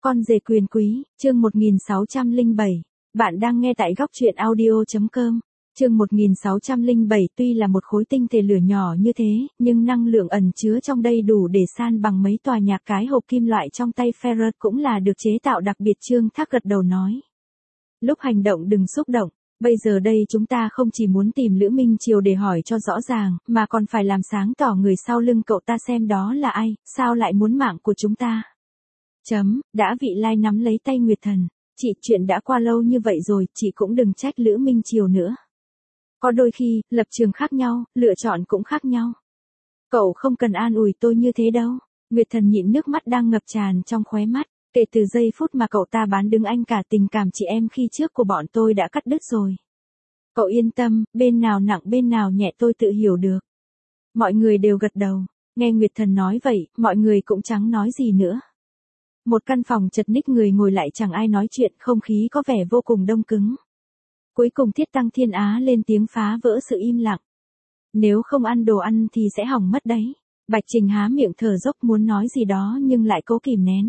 Con rể quyền quý, chương 1607. Bạn đang nghe tại góc truyện audio.com. Chương 1607 tuy là một khối tinh thể lửa nhỏ như thế, nhưng năng lượng ẩn chứa trong đây đủ để san bằng mấy tòa nhà cái hộp kim loại trong tay Ferret cũng là được chế tạo đặc biệt. Trương Thác gật đầu nói. Lúc hành động đừng xúc động, bây giờ đây chúng ta không chỉ muốn tìm Lữ Minh Triều để hỏi cho rõ ràng, mà còn phải làm sáng tỏ người sau lưng cậu ta xem đó là ai, sao lại muốn mạng của chúng ta. Đã Vị Lai nắm lấy tay Nguyệt Thần. Chị, chuyện đã qua lâu như vậy rồi, chị cũng đừng trách Lữ Minh Triều nữa. Có đôi khi, lập trường khác nhau, lựa chọn cũng khác nhau. Cậu không cần an ủi tôi như thế đâu. Nguyệt Thần nhịn nước mắt đang ngập tràn trong khóe mắt. Kể từ giây phút mà cậu ta bán đứng anh, cả tình cảm chị em khi trước của bọn tôi đã cắt đứt rồi. Cậu yên tâm, bên nào nặng bên nào nhẹ tôi tự hiểu được. Mọi người đều gật đầu. Nghe Nguyệt Thần nói vậy, mọi người cũng chẳng nói gì nữa. Một căn phòng chật ních, người ngồi lại chẳng ai nói chuyện, không khí có vẻ vô cùng đông cứng. Cuối cùng Thiết Tăng Thiên Á lên tiếng phá vỡ sự im lặng. Nếu không ăn đồ ăn thì sẽ hỏng mất đấy. Bạch Trình há miệng thở dốc muốn nói gì đó nhưng lại cố kìm nén.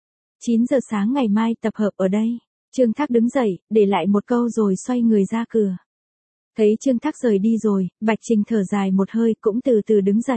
9 giờ sáng ngày mai tập hợp ở đây. Trương Thác đứng dậy, để lại một câu rồi xoay người ra cửa. Thấy Trương Thác rời đi rồi, Bạch Trình thở dài một hơi cũng từ từ đứng dậy.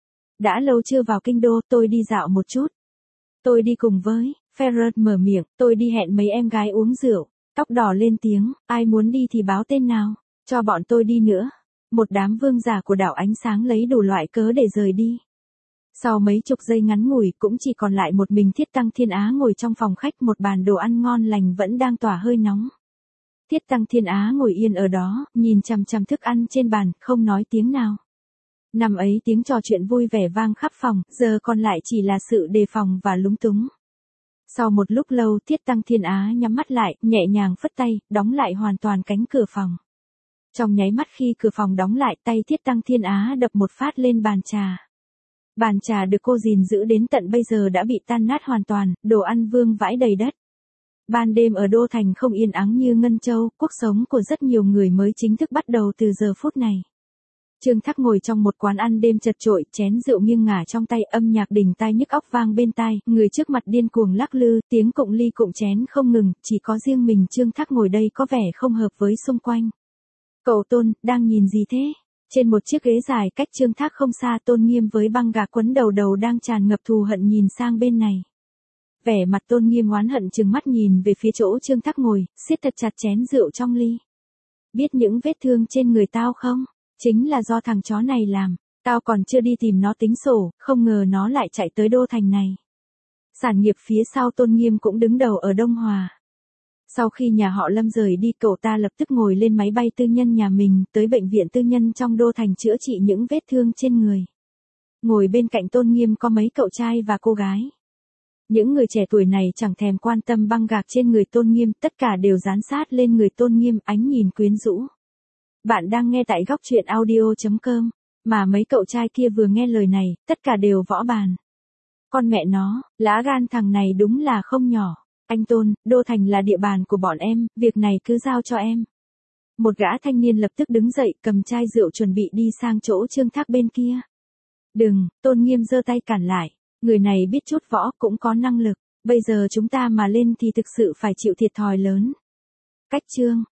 Đã lâu chưa vào kinh đô, tôi đi dạo một chút. Tôi đi cùng với. Ferret mở miệng, tôi đi hẹn mấy em gái uống rượu. Tóc đỏ lên tiếng, ai muốn đi thì báo tên nào, cho bọn tôi đi nữa. Một đám vương giả của đảo ánh sáng lấy đủ loại cớ để rời đi. Sau mấy chục giây ngắn ngủi cũng chỉ còn lại một mình Thiết Tăng Thiên Á ngồi trong phòng khách, một bàn đồ ăn ngon lành vẫn đang tỏa hơi nóng. Thiết Tăng Thiên Á ngồi yên ở đó, nhìn chằm chằm thức ăn trên bàn, không nói tiếng nào. Năm ấy tiếng trò chuyện vui vẻ vang khắp phòng, giờ còn lại chỉ là sự đề phòng và lúng túng. Sau một lúc lâu Thiết Tăng Thiên Á nhắm mắt lại, nhẹ nhàng phất tay, đóng lại hoàn toàn cánh cửa phòng. Trong nháy mắt khi cửa phòng đóng lại, tay Thiết Tăng Thiên Á đập một phát lên bàn trà. Bàn trà được cô gìn giữ đến tận bây giờ đã bị tan nát hoàn toàn, đồ ăn vương vãi đầy đất. Ban đêm ở Đô Thành không yên ắng như Ngân Châu, cuộc sống của rất nhiều người mới chính thức bắt đầu từ giờ phút này. Trương Thác ngồi trong một quán ăn đêm chật chội, chén rượu nghiêng ngả trong tay, âm nhạc đỉnh tai nhức óc vang bên tai, người trước mặt điên cuồng lắc lư, tiếng cụng ly cụng chén không ngừng, chỉ có riêng mình Trương Thác ngồi đây có vẻ không hợp với xung quanh. Cậu Tôn, đang nhìn gì thế? Trên một chiếc ghế dài cách Trương Thác không xa, Tôn Nghiêm với băng gạc quấn đầu đang tràn ngập thù hận nhìn sang bên này. Vẻ mặt Tôn Nghiêm oán hận trừng mắt nhìn về phía chỗ Trương Thác ngồi, siết thật chặt chén rượu trong ly. Biết những vết thương trên người tao không? Chính là do thằng chó này làm, tao còn chưa đi tìm nó tính sổ, không ngờ nó lại chạy tới Đô Thành này. Sản nghiệp phía sau Tôn Nghiêm cũng đứng đầu ở Đông Hòa. Sau khi nhà họ Lâm rời đi, cậu ta lập tức ngồi lên máy bay tư nhân nhà mình, tới bệnh viện tư nhân trong Đô Thành chữa trị những vết thương trên người. Ngồi bên cạnh Tôn Nghiêm có mấy cậu trai và cô gái. Những người trẻ tuổi này chẳng thèm quan tâm băng gạc trên người Tôn Nghiêm, tất cả đều dán sát lên người Tôn Nghiêm, ánh nhìn quyến rũ. Bạn đang nghe tại góc truyện audio.com, mà mấy cậu trai kia vừa nghe lời này, tất cả đều võ bàn. Con mẹ nó, lá gan thằng này đúng là không nhỏ. Anh Tôn, Đô Thành là địa bàn của bọn em, việc này cứ giao cho em. Một gã thanh niên lập tức đứng dậy, cầm chai rượu chuẩn bị đi sang chỗ Trương Thác bên kia. Đừng, Tôn Nghiêm giơ tay cản lại. Người này biết chút võ, cũng có năng lực. Bây giờ chúng ta mà lên thì thực sự phải chịu thiệt thòi lớn. Cách Trương